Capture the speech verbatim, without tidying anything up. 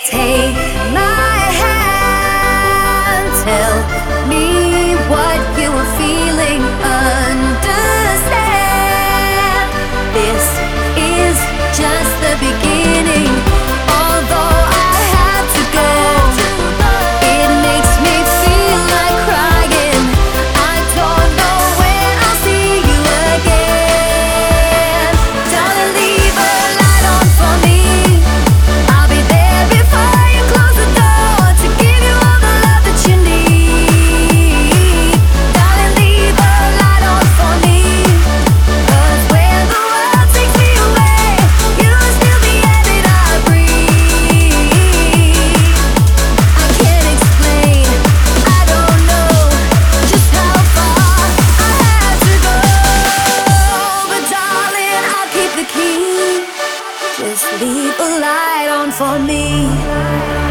Take my hand, tell me what you are feeling, understand. This is just the beginning. Although I have to go, it makes me feel like crying. I don't know when I'll see you again. Darling, leave a light on for me. I'll be there before you close the door to give you all the love that you need. Darling, leave a light on for me, 'cause when the world takes me away, you'll still be air that I breathe. I can't explain, I don't know just how far I have to go, but darling, I'll keep the key. Just leave a light on for me.